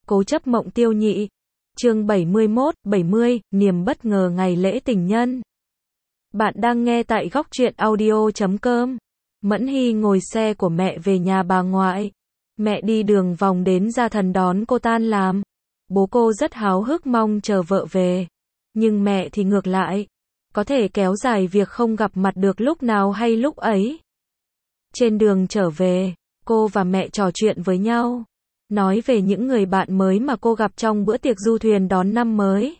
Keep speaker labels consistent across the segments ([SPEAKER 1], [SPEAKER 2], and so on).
[SPEAKER 1] Cố chấp mộng tiêu nhị. Chương 70, niềm bất ngờ ngày lễ tình nhân. Bạn đang nghe tại góc truyện audio.com. Mẫn Hy ngồi xe của mẹ về nhà bà ngoại. Mẹ đi đường vòng đến Gia Thần đón cô tan làm. Bố cô rất háo hức mong chờ vợ về. Nhưng mẹ thì ngược lại. Có thể kéo dài việc không gặp mặt được lúc nào hay lúc ấy. Trên đường trở về, cô và mẹ trò chuyện với nhau. Nói về những người bạn mới mà cô gặp trong bữa tiệc du thuyền đón năm mới.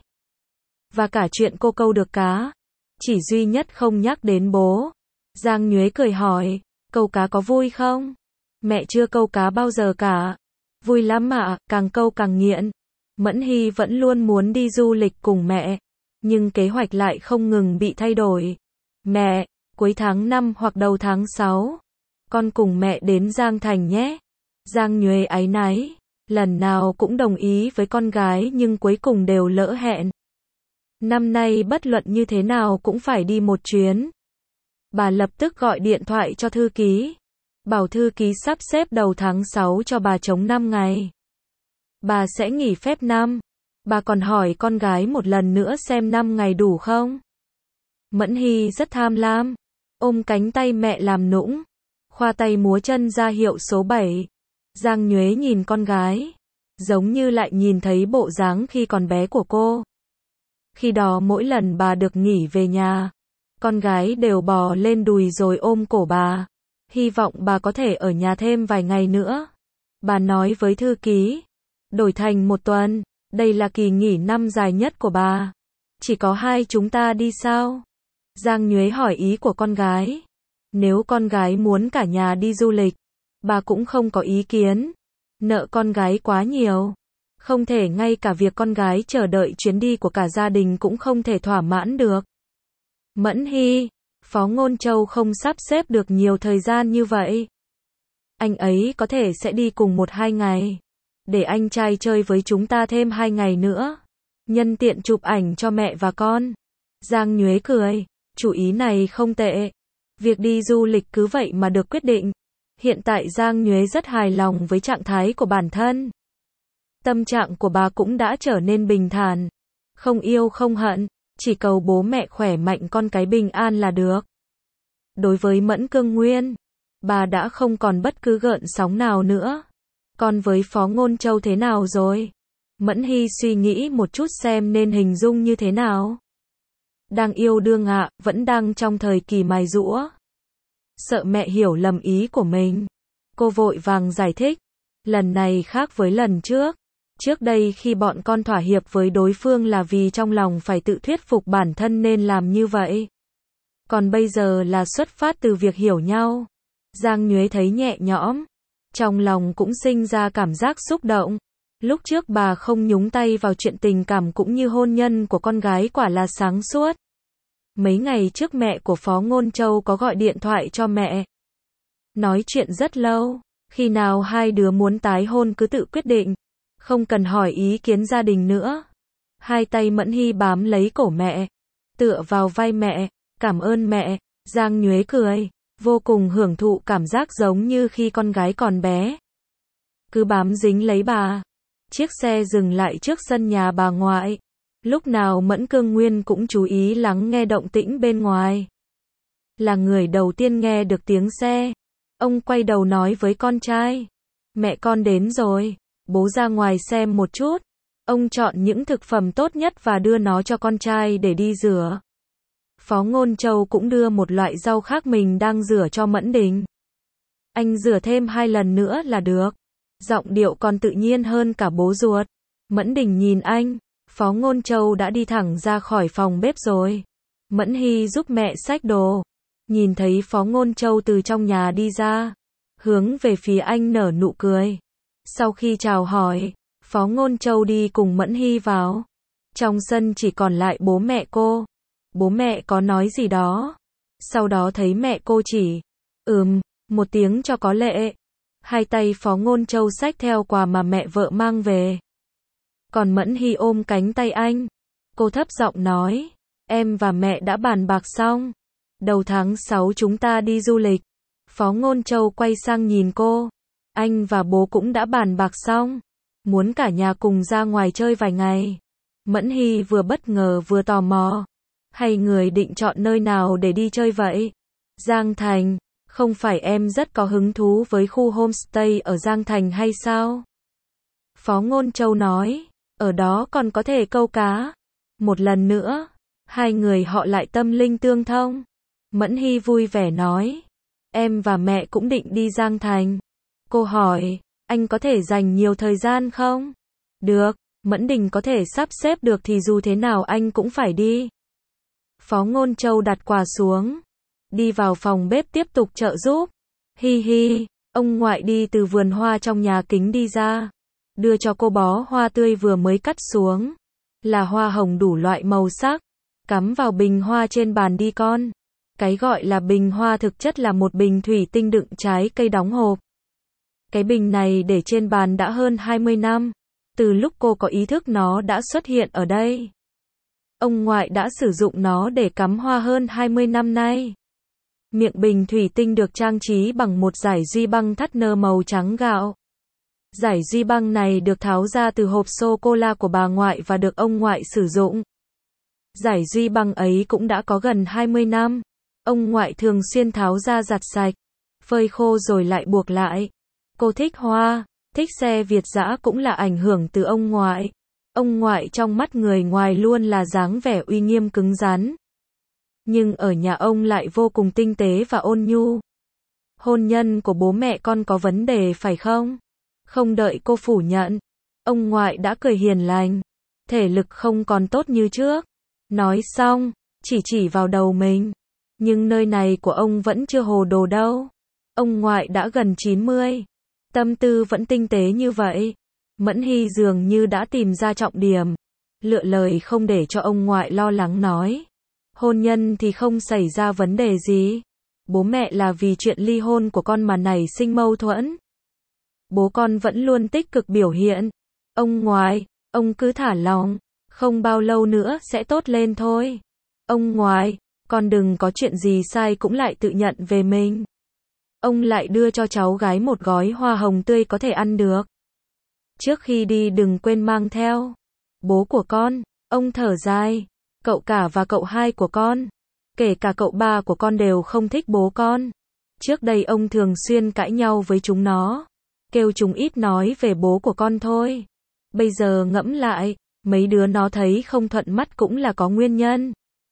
[SPEAKER 1] Và cả chuyện cô câu được cá. Chỉ duy nhất không nhắc đến bố. Giang Nhuế cười hỏi, câu cá có vui không? Mẹ chưa câu cá bao giờ cả. Vui lắm ạ, càng câu càng nghiện. Mẫn Hy vẫn luôn muốn đi du lịch cùng mẹ. Nhưng kế hoạch lại không ngừng bị thay đổi. Mẹ, cuối tháng 5 hoặc đầu tháng 6. Con cùng mẹ đến Giang Thành nhé. Giang Nhuế áy náy. Lần nào cũng đồng ý với con gái nhưng cuối cùng đều lỡ hẹn. Năm nay bất luận như thế nào cũng phải đi một chuyến. Bà lập tức gọi điện thoại cho thư ký. Bảo thư ký sắp xếp đầu tháng 6 cho bà trống 5 ngày. Bà sẽ nghỉ phép năm. Bà còn hỏi con gái một lần nữa xem 5 ngày đủ không? Mẫn Hy rất tham lam. Ôm cánh tay mẹ làm nũng. Khoa tay múa chân ra hiệu số 7. Giang Nhuế nhìn con gái. Giống như lại nhìn thấy bộ dáng khi còn bé của cô. Khi đó mỗi lần bà được nghỉ về nhà, con gái đều bò lên đùi rồi ôm cổ bà. Hy vọng bà có thể ở nhà thêm vài ngày nữa. Bà nói với thư ký. Đổi thành 1 tuần. Đây là kỳ nghỉ năm dài nhất của bà. Chỉ có 2 chúng ta đi sao? Giang Nhuế hỏi ý của con gái. Nếu con gái muốn cả nhà đi du lịch, bà cũng không có ý kiến. Nợ con gái quá nhiều. Không thể ngay cả việc con gái chờ đợi chuyến đi của cả gia đình cũng không thể thỏa mãn được. Mẫn Hy, Phó Ngôn Châu không sắp xếp được nhiều thời gian như vậy. Anh ấy có thể sẽ đi cùng 1-2 ngày. Để anh trai chơi với chúng ta thêm 2 ngày nữa. Nhân tiện chụp ảnh cho mẹ và con. Giang Nhuế cười. Chủ ý này không tệ. Việc đi du lịch cứ vậy mà được quyết định. Hiện tại Giang Nhuế rất hài lòng với trạng thái của bản thân. Tâm trạng của bà cũng đã trở nên bình thản. Không yêu không hận. Chỉ cầu bố mẹ khỏe mạnh con cái bình an là được. Đối với Mẫn Cương Nguyên, bà đã không còn bất cứ gợn sóng nào nữa. Còn với Phó Ngôn Châu thế nào rồi? Mẫn Hy suy nghĩ một chút xem nên hình dung như thế nào. Đang yêu đương ạ, vẫn đang trong thời kỳ mài giũa. Sợ mẹ hiểu lầm ý của mình. Cô vội vàng giải thích. Lần này khác với lần trước. Trước đây khi bọn con thỏa hiệp với đối phương là vì trong lòng phải tự thuyết phục bản thân nên làm như vậy. Còn bây giờ là xuất phát từ việc hiểu nhau. Giang Nhuế thấy nhẹ nhõm. Trong lòng cũng sinh ra cảm giác xúc động. Lúc trước bà không nhúng tay vào chuyện tình cảm cũng như hôn nhân của con gái quả là sáng suốt. Mấy ngày trước mẹ của Phó Ngôn Châu có gọi điện thoại cho mẹ. Nói chuyện rất lâu. Khi nào hai đứa muốn tái hôn cứ tự quyết định. Không cần hỏi ý kiến gia đình nữa. Hai tay Mẫn Hy bám lấy cổ mẹ. Tựa vào vai mẹ. Cảm ơn mẹ. Giang Nhuế cười. Vô cùng hưởng thụ cảm giác giống như khi con gái còn bé. Cứ bám dính lấy bà. Chiếc xe dừng lại trước sân nhà bà ngoại. Lúc nào Mẫn Cương Nguyên cũng chú ý lắng nghe động tĩnh bên ngoài. Là người đầu tiên nghe được tiếng xe. Ông quay đầu nói với con trai. Mẹ con đến rồi. Bố ra ngoài xem một chút. Ông chọn những thực phẩm tốt nhất và đưa nó cho con trai để đi rửa. Phó Ngôn Châu cũng đưa một loại rau khác mình đang rửa cho Mẫn Đình. Anh rửa thêm 2 lần nữa là được. Giọng điệu còn tự nhiên hơn cả bố ruột. Mẫn Đình nhìn anh. Phó Ngôn Châu đã đi thẳng ra khỏi phòng bếp rồi. Mẫn Hy giúp mẹ xách đồ. Nhìn thấy Phó Ngôn Châu từ trong nhà đi ra. Hướng về phía anh nở nụ cười. Sau khi chào hỏi, Phó Ngôn Châu đi cùng Mẫn Hy vào. Trong sân chỉ còn lại bố mẹ cô. Bố mẹ có nói gì đó. Sau đó thấy mẹ cô chỉ. Một tiếng cho có lệ. Hai tay Phó Ngôn Châu xách theo quà mà mẹ vợ mang về. Còn Mẫn Hy ôm cánh tay anh. Cô thấp giọng nói. Em và mẹ đã bàn bạc xong. Đầu tháng 6 chúng ta đi du lịch. Phó Ngôn Châu quay sang nhìn cô. Anh và bố cũng đã bàn bạc xong. muốn cả nhà cùng ra ngoài chơi vài ngày. Mẫn Hy vừa bất ngờ vừa tò mò. Hay người định chọn nơi nào để đi chơi vậy? Giang Thành, không phải em rất có hứng thú với khu homestay ở Giang Thành hay sao? Phó Ngôn Châu nói, ở đó còn có thể câu cá. Một lần nữa, hai người họ lại tâm linh tương thông. Mẫn Hy vui vẻ nói, em và mẹ cũng định đi Giang Thành. Cô hỏi, anh có thể dành nhiều thời gian không? Được, Mẫn Đình có thể sắp xếp được thì dù thế nào anh cũng phải đi. Phó Ngôn Châu đặt quà xuống, đi vào phòng bếp tiếp tục trợ giúp. Hi hi, ông ngoại đi từ vườn hoa trong nhà kính đi ra, đưa cho cô bó hoa tươi vừa mới cắt xuống. Là hoa hồng đủ loại màu sắc, cắm vào bình hoa trên bàn đi con. Cái gọi là bình hoa thực chất là một bình thủy tinh đựng trái cây đóng hộp. Cái bình này để trên bàn đã hơn 20 năm, từ lúc cô có ý thức nó đã xuất hiện ở đây. Ông ngoại đã sử dụng nó để cắm hoa hơn 20 năm nay. Miệng bình thủy tinh được trang trí bằng một dải duy băng thắt nơ màu trắng gạo. Dải duy băng này được tháo ra từ hộp sô-cô-la của bà ngoại và được ông ngoại sử dụng. Dải duy băng ấy cũng đã có gần 20 năm. Ông ngoại thường xuyên tháo ra giặt sạch, phơi khô rồi lại buộc lại. Cô thích hoa, thích xe Việt dã cũng là ảnh hưởng từ ông ngoại. Ông ngoại trong mắt người ngoài luôn là dáng vẻ uy nghiêm cứng rắn. Nhưng ở nhà ông lại vô cùng tinh tế và ôn nhu. Hôn nhân của bố mẹ con có vấn đề phải không? Không đợi cô phủ nhận, ông ngoại đã cười hiền lành. Thể lực không còn tốt như trước. Nói xong, chỉ vào đầu mình. Nhưng nơi này của ông vẫn chưa hồ đồ đâu. Ông ngoại đã gần 90. Tâm tư vẫn tinh tế như vậy. Mẫn Hy dường như đã tìm ra trọng điểm. Lựa lời không để cho ông ngoại lo lắng nói. Hôn nhân thì không xảy ra vấn đề gì. Bố mẹ là vì chuyện ly hôn của con mà nảy sinh mâu thuẫn. Bố con vẫn luôn tích cực biểu hiện. Ông ngoại, ông cứ thả lòng. Không bao lâu nữa sẽ tốt lên thôi. Ông ngoại, con đừng có chuyện gì sai cũng lại tự nhận về mình. Ông lại đưa cho cháu gái một gói hoa hồng tươi có thể ăn được. Trước khi đi đừng quên mang theo. Bố của con, ông thở dài. Cậu cả và cậu hai của con, kể cả cậu ba của con đều không thích bố con. Trước đây ông thường xuyên cãi nhau với chúng nó. Kêu chúng ít nói về bố của con thôi. Bây giờ ngẫm lại, mấy đứa nó thấy không thuận mắt cũng là có nguyên nhân.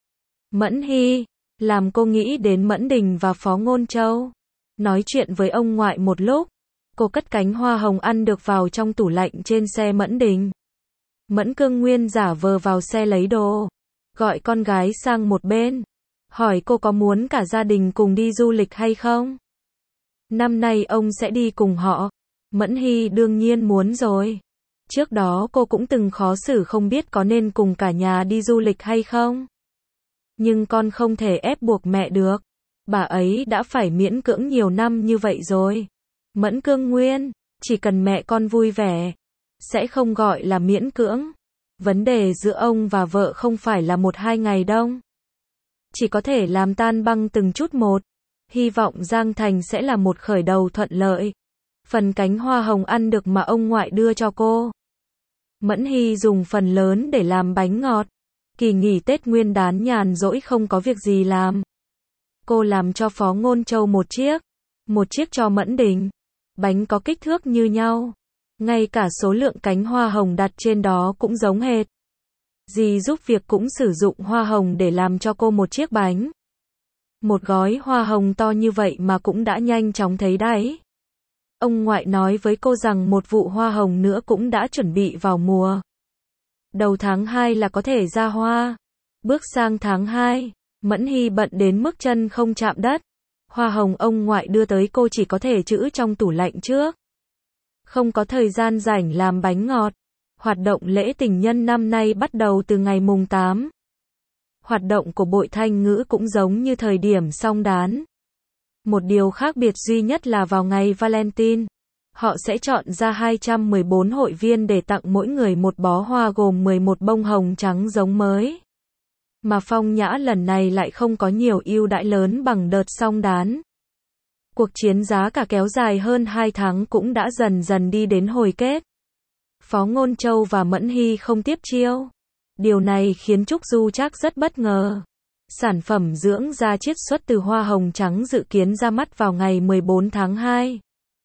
[SPEAKER 1] Mẫn Hy, làm cô nghĩ đến Mẫn Đình và Phó Ngôn Châu. Nói chuyện với ông ngoại một lúc, cô cất cánh hoa hồng ăn được vào trong tủ lạnh trên xe Mẫn Đình. Mẫn Cương Nguyên giả vờ vào xe lấy đồ, gọi con gái sang một bên, hỏi cô có muốn cả gia đình cùng đi du lịch hay không? Năm nay ông sẽ đi cùng họ. Mẫn Hy đương nhiên muốn rồi. Trước đó cô cũng từng khó xử không biết có nên cùng cả nhà đi du lịch hay không. Nhưng con không thể ép buộc mẹ được. Bà ấy đã phải miễn cưỡng nhiều năm như vậy rồi. Mẫn Cương Nguyên, chỉ cần mẹ con vui vẻ, sẽ không gọi là miễn cưỡng. Vấn đề giữa ông và vợ không phải là 1-2 ngày đâu. Chỉ có thể làm tan băng từng chút một. Hy vọng Giang Thành sẽ là một khởi đầu thuận lợi. Phần cánh hoa hồng ăn được mà ông ngoại đưa cho cô, Mẫn Hy dùng phần lớn để làm bánh ngọt. Kỳ nghỉ Tết Nguyên đán nhàn rỗi không có việc gì làm. Cô làm cho Phó Ngôn Châu một chiếc cho Mẫn Đình. Bánh có kích thước như nhau. Ngay cả số lượng cánh hoa hồng đặt trên đó cũng giống hệt. Dì giúp việc cũng sử dụng hoa hồng để làm cho cô một chiếc bánh. Một gói hoa hồng to như vậy mà cũng đã nhanh chóng thấy đáy. Ông ngoại nói với cô rằng một vụ hoa hồng nữa cũng đã chuẩn bị vào mùa. Đầu tháng 2 là có thể ra hoa. Bước sang tháng 2, Mẫn Hy bận đến mức chân không chạm đất. Hoa hồng ông ngoại đưa tới cô chỉ có thể trữ trong tủ lạnh trước. Không có thời gian rảnh làm bánh ngọt. Hoạt động lễ tình nhân năm nay bắt đầu từ ngày mùng 8. Hoạt động của Bội Thanh Ngữ cũng giống như thời điểm song đán. Một điều khác biệt duy nhất là vào ngày Valentine, họ sẽ chọn ra 214 hội viên để tặng mỗi người một bó hoa gồm 11 bông hồng trắng giống mới. Mà Phong Nhã lần này lại không có nhiều ưu đãi lớn bằng đợt song đán. Cuộc chiến giá cả kéo dài hơn 2 tháng cũng đã dần dần đi đến hồi kết. Phó Ngôn Châu và Mẫn Hy không tiếp chiêu. Điều này khiến Trúc Du Trác rất bất ngờ. Sản phẩm dưỡng da chiết xuất từ hoa hồng trắng dự kiến ra mắt vào ngày 14 tháng 2.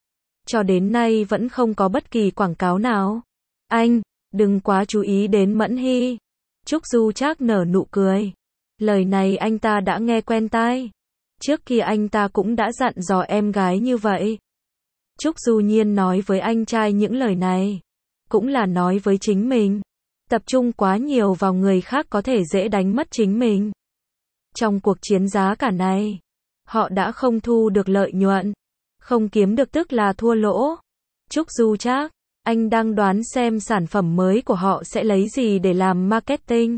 [SPEAKER 1] Cho đến nay vẫn không có bất kỳ quảng cáo nào. Anh, đừng quá chú ý đến Mẫn Hy. Trúc Du Trác nở nụ cười. Lời này anh ta đã nghe quen tai. Trước kia anh ta cũng đã dặn dò em gái như vậy. Trúc Du Nhiên nói với anh trai những lời này. Cũng là nói với chính mình. Tập trung quá nhiều vào người khác có thể dễ đánh mất chính mình. Trong cuộc chiến giá cả này, họ đã không thu được lợi nhuận. Không kiếm được tức là thua lỗ. Trúc Du Trác, anh đang đoán xem sản phẩm mới của họ sẽ lấy gì để làm marketing.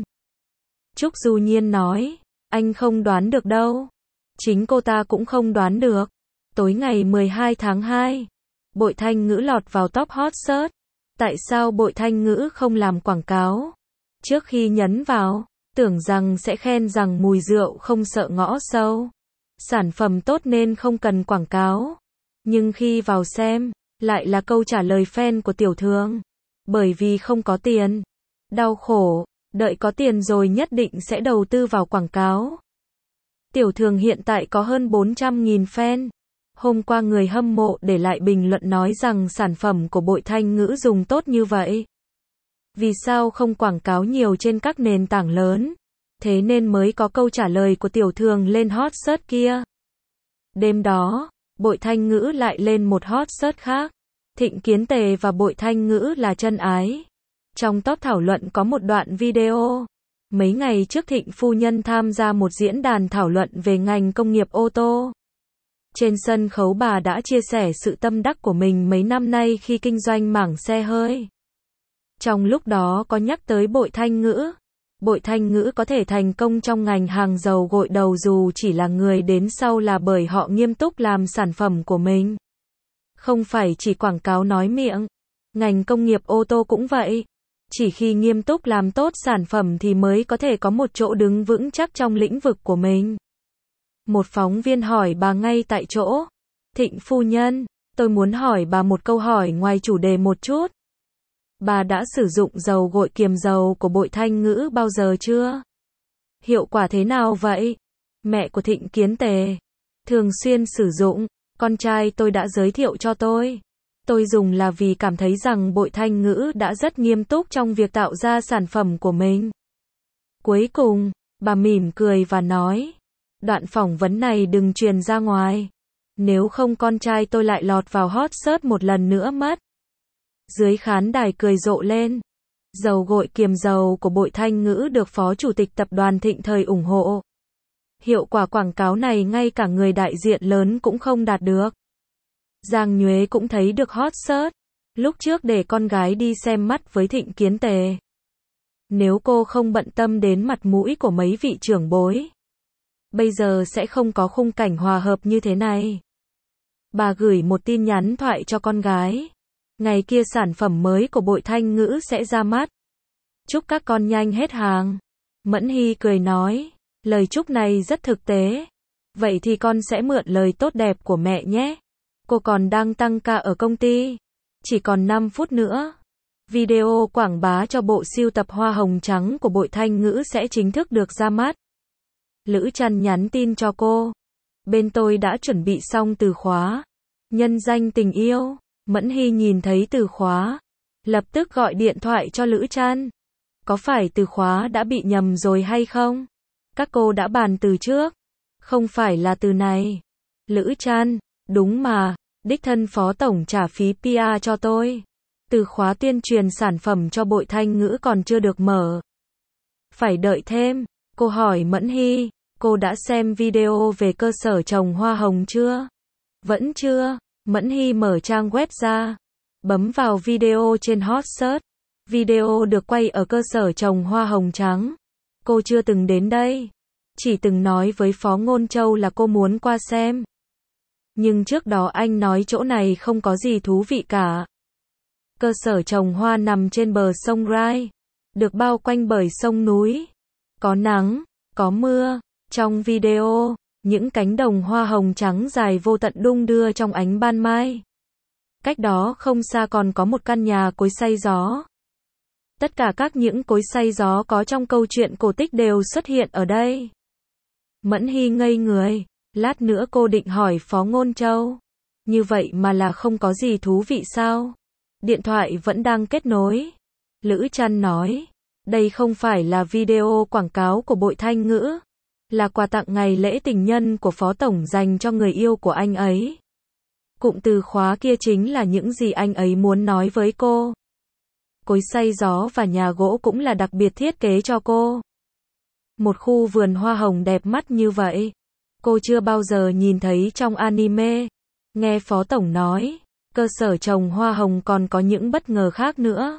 [SPEAKER 1] Trúc Du Nhiên nói, anh không đoán được đâu. Chính cô ta cũng không đoán được. Tối ngày 12 tháng 2, Bội Thanh Ngữ lọt vào top hot search. Tại sao Bội Thanh Ngữ không làm quảng cáo? Trước khi nhấn vào, tưởng rằng sẽ khen rằng mùi rượu không sợ ngõ sâu. Sản phẩm tốt nên không cần quảng cáo. Nhưng khi vào xem, lại là câu trả lời fan của tiểu thường. Bởi vì không có tiền. Đau khổ, đợi có tiền rồi nhất định sẽ đầu tư vào quảng cáo. Tiểu thường hiện tại có hơn 400.000 fan. Hôm qua người hâm mộ để lại bình luận nói rằng sản phẩm của Bội Thanh Ngữ dùng tốt như vậy. Vì sao không quảng cáo nhiều trên các nền tảng lớn? Thế nên mới có câu trả lời của tiểu thường lên hot search kia. Đêm đó, Bội Thanh Ngữ lại lên một hot search khác. Thịnh Kiến Tề và Bội Thanh Ngữ là chân ái. Trong top thảo luận có một đoạn video. Mấy ngày trước Thịnh phu nhân tham gia một diễn đàn thảo luận về ngành công nghiệp ô tô. Trên sân khấu bà đã chia sẻ sự tâm đắc của mình mấy năm nay khi kinh doanh mảng xe hơi. Trong lúc đó có nhắc tới Bội Thanh Ngữ. Bội Thanh Ngữ có thể thành công trong ngành hàng dầu gội đầu dù chỉ là người đến sau là bởi họ nghiêm túc làm sản phẩm của mình. Không phải chỉ quảng cáo nói miệng. Ngành công nghiệp ô tô cũng vậy. Chỉ khi nghiêm túc làm tốt sản phẩm thì mới có thể có một chỗ đứng vững chắc trong lĩnh vực của mình. Một phóng viên hỏi bà ngay tại chỗ. Thịnh phu nhân, tôi muốn hỏi bà một câu hỏi ngoài chủ đề một chút. Bà đã sử dụng dầu gội kiềm dầu của Bội Thanh Ngữ bao giờ chưa? Hiệu quả thế nào vậy? Mẹ của Thịnh Kiến Tề thường xuyên sử dụng, con trai tôi đã giới thiệu cho tôi. Tôi dùng là vì cảm thấy rằng Bội Thanh Ngữ đã rất nghiêm túc trong việc tạo ra sản phẩm của mình. Cuối cùng, bà mỉm cười và nói, đoạn phỏng vấn này đừng truyền ra ngoài. Nếu không con trai tôi lại lọt vào hot search một lần nữa mất. Dưới khán đài cười rộ lên. Dầu gội kiềm dầu của Bội Thanh Ngữ được Phó Chủ tịch Tập đoàn Thịnh Thời ủng hộ. Hiệu quả quảng cáo này ngay cả người đại diện lớn cũng không đạt được. Giang Nhuế cũng thấy được hot search. Lúc trước để con gái đi xem mắt với Thịnh Kiến Tề. Nếu cô không bận tâm đến mặt mũi của mấy vị trưởng bối, bây giờ sẽ không có khung cảnh hòa hợp như thế này. Bà gửi một tin nhắn thoại cho con gái. Ngày kia sản phẩm mới của Bội Thanh Ngữ sẽ ra mắt. Chúc các con nhanh hết hàng. Mẫn Hy cười nói, lời chúc này rất thực tế. Vậy thì con sẽ mượn lời tốt đẹp của mẹ nhé. Cô còn đang tăng ca ở công ty. Chỉ còn 5 phút nữa. Video quảng bá cho bộ sưu tập hoa hồng trắng của Bội Thanh Ngữ sẽ chính thức được ra mắt. Lữ Trăn nhắn tin cho cô. Bên tôi đã chuẩn bị xong từ khóa. Nhân danh tình yêu. Mẫn Hy nhìn thấy từ khóa. Lập tức gọi điện thoại cho Lữ Trăn. Có phải từ khóa đã bị nhầm rồi hay không? Các cô đã bàn từ trước. Không phải là từ này. Lữ Trăn, đúng mà. Đích thân Phó Tổng trả phí PR cho tôi. Từ khóa tuyên truyền sản phẩm cho Bội Thanh Ngữ còn chưa được mở. Phải đợi thêm. Cô hỏi Mẫn Hy, cô đã xem video về cơ sở trồng hoa hồng chưa? Vẫn chưa. Mẫn Hy mở trang web ra. Bấm vào video trên hot search. Video được quay ở cơ sở trồng hoa hồng trắng. Cô chưa từng đến đây. Chỉ từng nói với Phó Ngôn Châu là cô muốn qua xem. Nhưng trước đó anh nói chỗ này không có gì thú vị cả. Cơ sở trồng hoa nằm trên bờ sông Rai. Được bao quanh bởi sông núi. Có nắng, có mưa. Trong video, những cánh đồng hoa hồng trắng dài vô tận đung đưa trong ánh ban mai. Cách đó không xa còn có một căn nhà cối xay gió. Tất cả các những cối xay gió có trong câu chuyện cổ tích đều xuất hiện ở đây. Mẫn Hy ngây người, lát nữa cô định hỏi Phó Ngôn Châu. Như vậy mà là không có gì thú vị sao? Điện thoại vẫn đang kết nối. Lữ Trăn nói, đây không phải là video quảng cáo của Bội Thanh Ngữ, là quà tặng ngày lễ tình nhân của Phó Tổng dành cho người yêu của anh ấy. Cụm từ khóa kia chính là những gì anh ấy muốn nói với cô. Cối xay gió và nhà gỗ cũng là đặc biệt thiết kế cho cô. Một khu vườn hoa hồng đẹp mắt như vậy, cô chưa bao giờ nhìn thấy trong anime. Nghe Phó Tổng nói, cơ sở trồng hoa hồng còn có những bất ngờ khác nữa.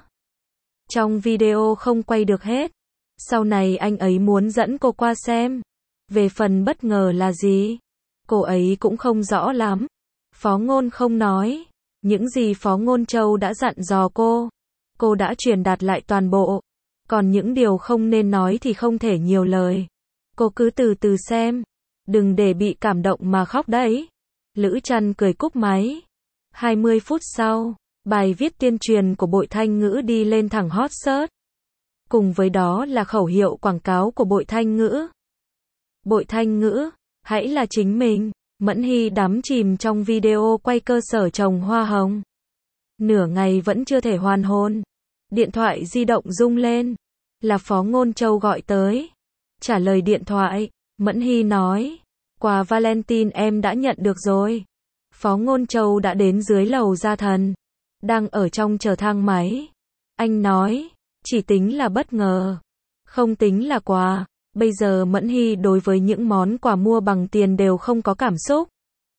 [SPEAKER 1] Trong video không quay được hết. Sau này anh ấy muốn dẫn cô qua xem. Về phần bất ngờ là gì, cô ấy cũng không rõ lắm. Phó Ngôn không nói. Những gì Phó Ngôn Châu đã dặn dò cô đã truyền đạt lại toàn bộ. Còn những điều không nên nói thì không thể nhiều lời. Cô cứ từ từ xem. Đừng để bị cảm động mà khóc đấy. Lữ Trăn cười cúp máy. 20 phút sau, bài viết tuyên truyền của Bội Thanh Ngữ đi lên thẳng hot search. Cùng với đó là khẩu hiệu quảng cáo của Bội Thanh Ngữ. Bội Thanh Ngữ, hãy là chính mình. Mẫn Hy đắm chìm trong video quay cơ sở trồng hoa hồng. Nửa ngày vẫn chưa thể hoàn hồn. Điện thoại di động rung lên. Là Phó Ngôn Châu gọi tới. Trả lời điện thoại, Mẫn Hy nói, quà Valentine em đã nhận được rồi. Phó Ngôn Châu đã đến dưới lầu Gia Thần. Đang ở trong chờ thang máy. Anh nói, chỉ tính là bất ngờ. Không tính là quà. Bây giờ Mẫn Hy đối với những món quà mua bằng tiền đều không có cảm xúc.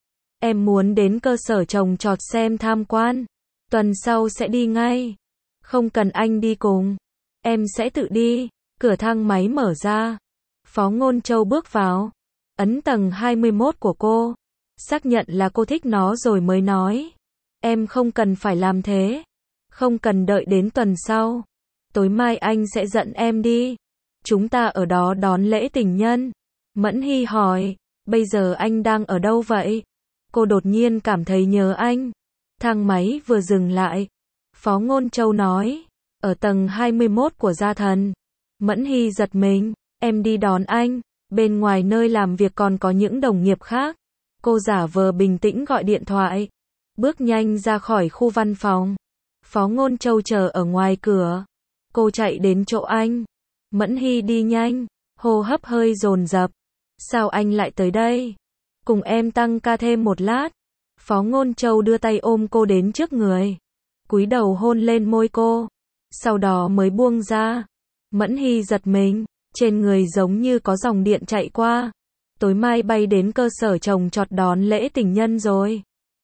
[SPEAKER 1] Em muốn đến cơ sở trồng trọt xem tham quan. Tuần sau sẽ đi ngay. Không cần anh đi cùng. Em sẽ tự đi. Cửa thang máy mở ra. Phó Ngôn Châu bước vào. Ấn tầng 21 của cô. Xác nhận là cô thích nó rồi mới nói. Em không cần phải làm thế. Không cần đợi đến tuần sau. Tối mai anh sẽ dẫn em đi. Chúng ta ở đó đón lễ tình nhân. Mẫn Hy hỏi, bây giờ anh đang ở đâu vậy? Cô đột nhiên cảm thấy nhớ anh. Thang máy vừa dừng lại. Phó Ngôn Châu nói, ở tầng 21 của Gia Thần. Mẫn Hy giật mình, em đi đón anh. Bên ngoài nơi làm việc còn có những đồng nghiệp khác. Cô giả vờ bình tĩnh gọi điện thoại. Bước nhanh ra khỏi khu văn phòng. Phó Ngôn Châu chờ ở ngoài cửa. Cô chạy đến chỗ anh. Mẫn Hy đi nhanh, hô hấp hơi dồn dập. Sao anh lại tới đây? Cùng em tăng ca thêm một lát. Phó Ngôn Châu đưa tay ôm cô đến trước người. Cúi đầu hôn lên môi cô. Sau đó mới buông ra. Mẫn Hy giật mình, trên người giống như có dòng điện chạy qua. Tối mai bay đến cơ sở trồng trọt đón lễ tình nhân rồi.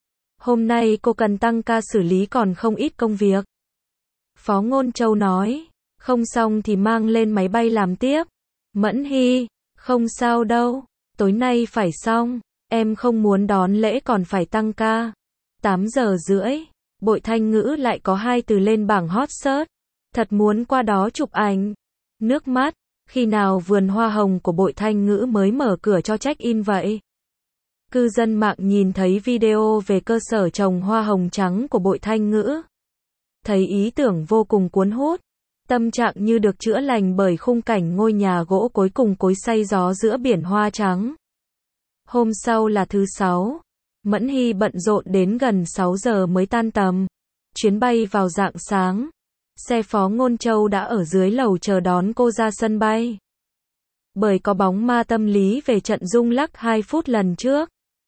[SPEAKER 1] Hôm nay cô cần tăng ca xử lý còn không ít công việc. Phó Ngôn Châu nói, không xong thì mang lên máy bay làm tiếp. Mẫn Hy, không sao đâu, tối nay phải xong, em không muốn đón lễ còn phải tăng ca. 8 giờ rưỡi, Bội Thanh Ngữ lại có 2 từ lên bảng hot search. Thật muốn qua đó chụp ảnh. Nước mắt, khi nào vườn hoa hồng của Bội Thanh Ngữ mới mở cửa cho check-in vậy? Cư dân mạng nhìn thấy video về cơ sở trồng hoa hồng trắng của Bội Thanh Ngữ. Thấy ý tưởng vô cùng cuốn hút. Tâm trạng như được chữa lành bởi khung cảnh ngôi nhà gỗ cối cùng cối xay gió giữa biển hoa trắng. Hôm sau là thứ 6. Mẫn Hy bận rộn đến gần 6 giờ mới tan tầm. Chuyến bay vào rạng sáng. Xe Phó Ngôn Châu đã ở dưới lầu chờ đón cô ra sân bay. Bởi có bóng ma tâm lý về trận rung lắc 2 phút lần trước.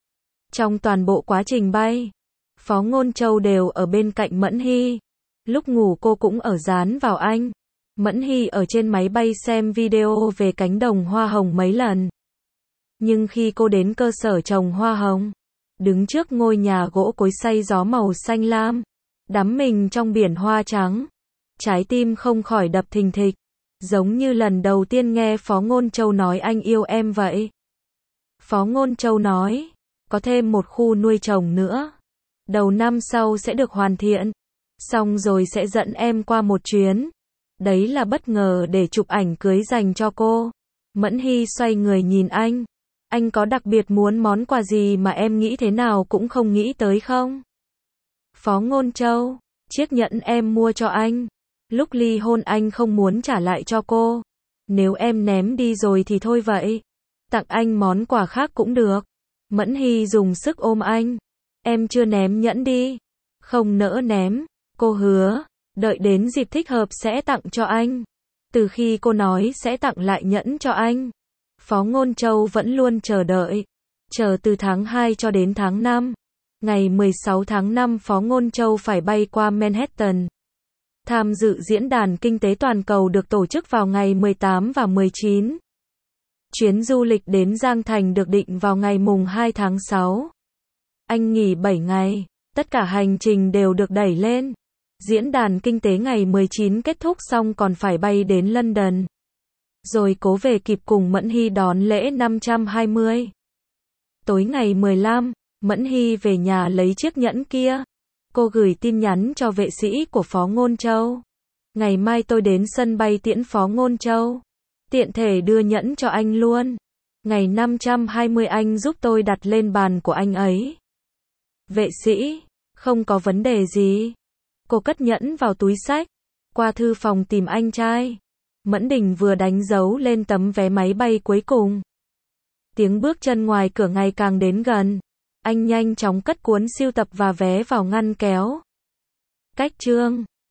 [SPEAKER 1] Trong toàn bộ quá trình bay, Phó Ngôn Châu đều ở bên cạnh Mẫn Hy. Lúc ngủ cô cũng ở dán vào anh. Mẫn Hy ở trên máy bay xem video về cánh đồng hoa hồng mấy lần. Nhưng khi cô đến cơ sở trồng hoa hồng, đứng trước ngôi nhà gỗ cối xay gió màu xanh lam, đắm mình trong biển hoa trắng, trái tim không khỏi đập thình thịch, giống như lần đầu tiên nghe Phó Ngôn Châu nói anh yêu em vậy. Phó Ngôn Châu nói, có thêm một khu nuôi trồng nữa. Đầu năm sau sẽ được hoàn thiện. Xong rồi sẽ dẫn em qua một chuyến. Đấy là bất ngờ để chụp ảnh cưới dành cho cô. Mẫn Hy xoay người nhìn anh. Anh có đặc biệt muốn món quà gì mà em nghĩ thế nào cũng không nghĩ tới không? Phó Ngôn Châu, chiếc nhẫn em mua cho anh. Lúc ly hôn anh không muốn trả lại cho cô. Nếu em ném đi rồi thì thôi vậy. Tặng anh món quà khác cũng được. Mẫn Hy dùng sức ôm anh. Em chưa ném nhẫn đi. Không nỡ ném. Cô hứa, đợi đến dịp thích hợp sẽ tặng cho anh. Từ khi cô nói sẽ tặng lại nhẫn cho anh, Phó Ngôn Châu vẫn luôn chờ đợi. Chờ từ tháng 2 cho đến tháng 5. Ngày 16 tháng 5 Phó Ngôn Châu phải bay qua Manhattan. Tham dự diễn đàn kinh tế toàn cầu được tổ chức vào ngày 18 và 19. Chuyến du lịch đến Giang Thành được định vào ngày mùng 2 tháng 6. Anh nghỉ 7 ngày, tất cả hành trình đều được đẩy lên. Diễn đàn kinh tế ngày 19 kết thúc xong còn phải bay đến London. Rồi cố về kịp cùng Mẫn Hy đón lễ 520. Tối ngày 15, Mẫn Hy về nhà lấy chiếc nhẫn kia. Cô gửi tin nhắn cho vệ sĩ của Phó Ngôn Châu. Ngày mai tôi đến sân bay tiễn Phó Ngôn Châu. Tiện thể đưa nhẫn cho anh luôn. Ngày 520 anh giúp tôi đặt lên bàn của anh ấy. Vệ sĩ, không có vấn đề gì. Cô cất nhẫn vào túi xách, qua thư phòng tìm anh trai. Mẫn Đình vừa đánh dấu lên tấm vé máy bay cuối cùng. Tiếng bước chân ngoài cửa ngày càng đến gần. Anh nhanh chóng cất cuốn sưu tập và vé vào ngăn kéo. Cách chương